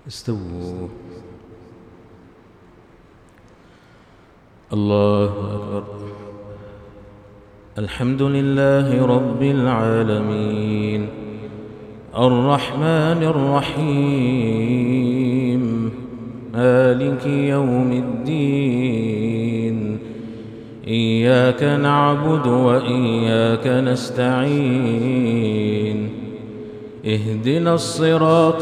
استووا. الله أكبر. الحمد لله رب العالمين الرحمن الرحيم مالك يوم الدين إياك نعبد وإياك نستعين اهدنا الصراط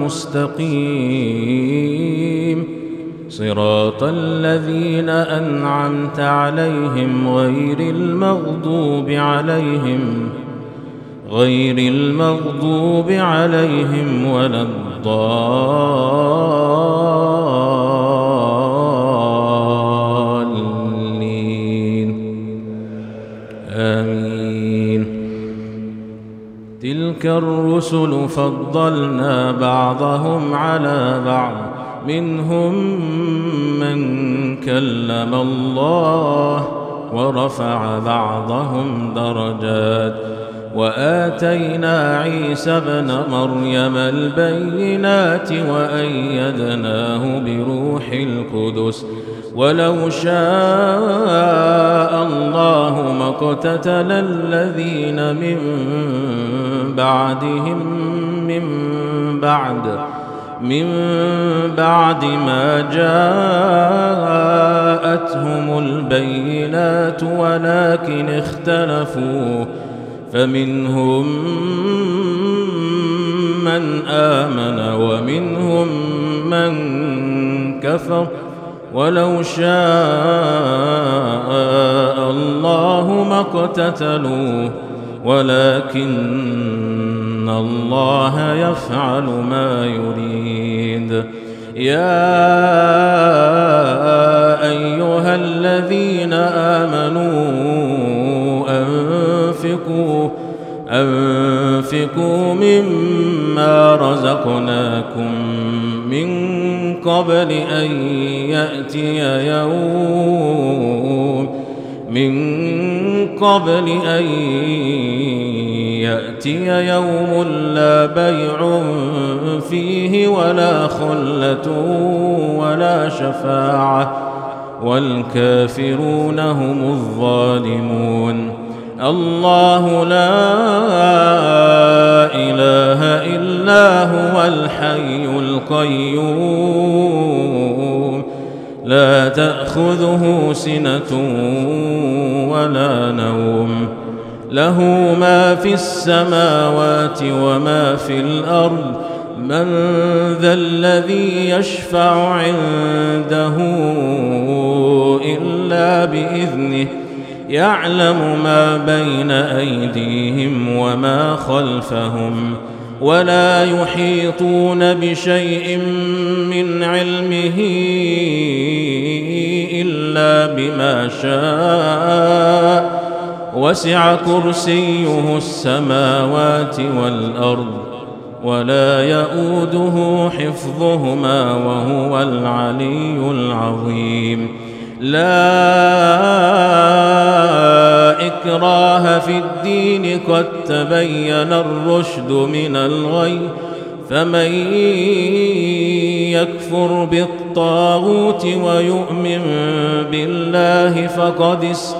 المستقيم صراط الذين أنعمت عليهم غير المغضوب عليهم ولا الضالين آمين. تلك الرسل فضلنا بعضهم على بعض منهم من كلم الله ورفع بعضهم درجات وآتينا عيسى ابن مريم البينات وأيدناه بروح القدس ولو شاء الله ما اقتتل الذين من بعد ما جاءتهم البينات ولكن اختلفوا فمنهم من آمن ومنهم من كفر ولو شاء الله ما اقتتلوا ولكن الله يفعل ما يريد. يا أيها الذين آمنوا أنفقوا مما رزقناكم من قبل أن يأتي يوم لا بيع فيه ولا خلة ولا شفاعة والكافرون هم الظالمون. الله لا إله إلا هو الحي القيوم لا تأخذه سنة ولا نوم له ما في السماوات وما في الأرض من ذا الذي يشفع عنده إلا بإذنه يعلم ما بين أيديهم وما خلفهم ولا يحيطون بشيء من علمه إلا بما شاء وسع كرسيه السماوات والأرض ولا يؤوده حفظهما وهو العلي العظيم. لا إكراه في الدين قد تبين الرشد من الغي فمن يكفر بالطاغوت ويؤمن بالله فقد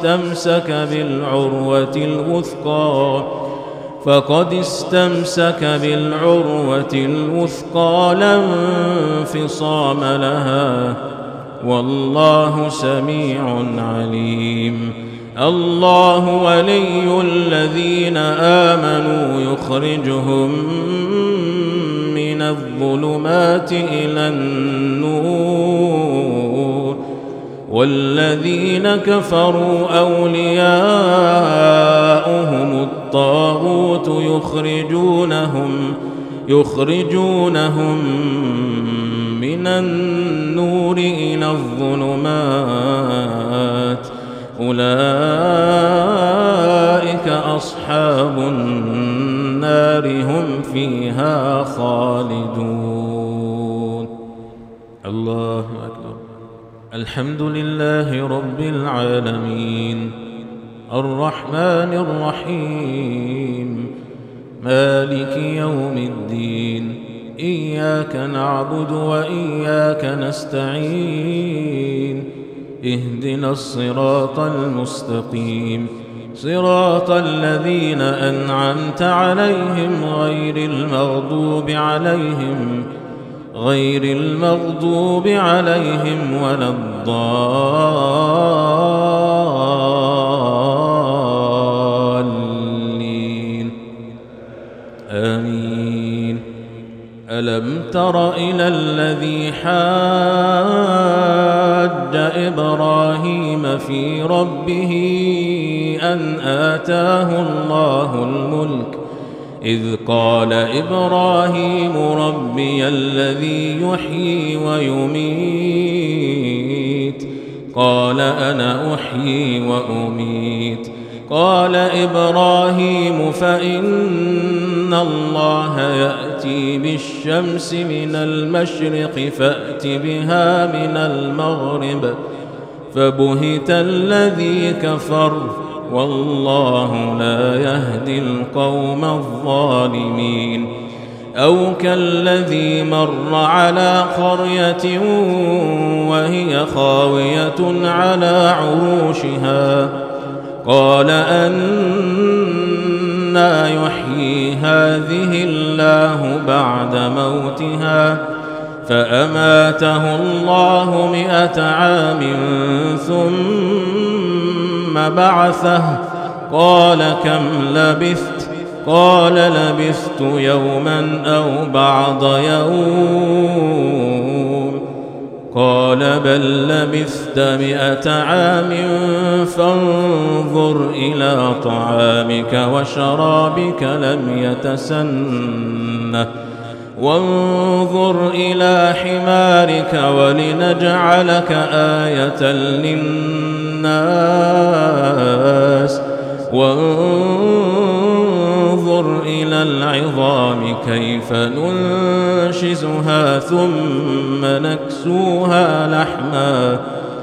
استمسك بالعروة الوثقى لا انفصام لها والله سميع عليم. الله ولي الذين آمنوا يخرجهم من الظلمات إلى النور والذين كفروا أولياؤهم الطاغوت يخرجونهم من النور إلى الظلمات أولئك أصحاب النار هم فيها خالدون. الله أكبر. الحمد لله رب العالمين الرحمن الرحيم مالك يوم الدين إياك نعبد وإياك نستعين اهدنا الصراط المستقيم صراط الذين أنعمت عليهم غير المغضوب عليهم ولا الضالين آمين. ألم تر إلى الذي حاج إبراهيم في ربه أن آتاه الله الملك إذ قال إبراهيم ربي الذي يحيي ويميت قال أنا أحيي وأميت قال إبراهيم فإن الله يأتي بالشمس من المشرق فأت بها من المغرب فبهت الذي كفر والله لا يهدي القوم الظالمين. أو كالذي مر على قرية وهي خاوية على عروشها قال أنى يحيي هذه الله بعد موتها فأماته الله 100 عام ثم بعثه قال كم لبثت قال لبثت يوما أو بعض يوم قال بل لبثت 100 عام فانظر إلى طعامك وشرابك لم يتسنه وانظر إلى حمارك ولنجعلك آية للناس وانظر إلى العظام كيف ننشزها ثم نكسوها لحما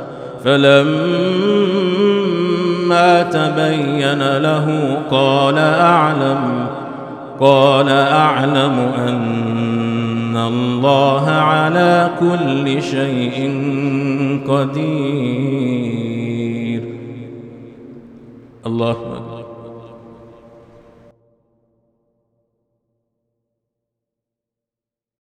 فلما تبين له قال أعلم أن الله على كل شيء قدير. الله أكبر.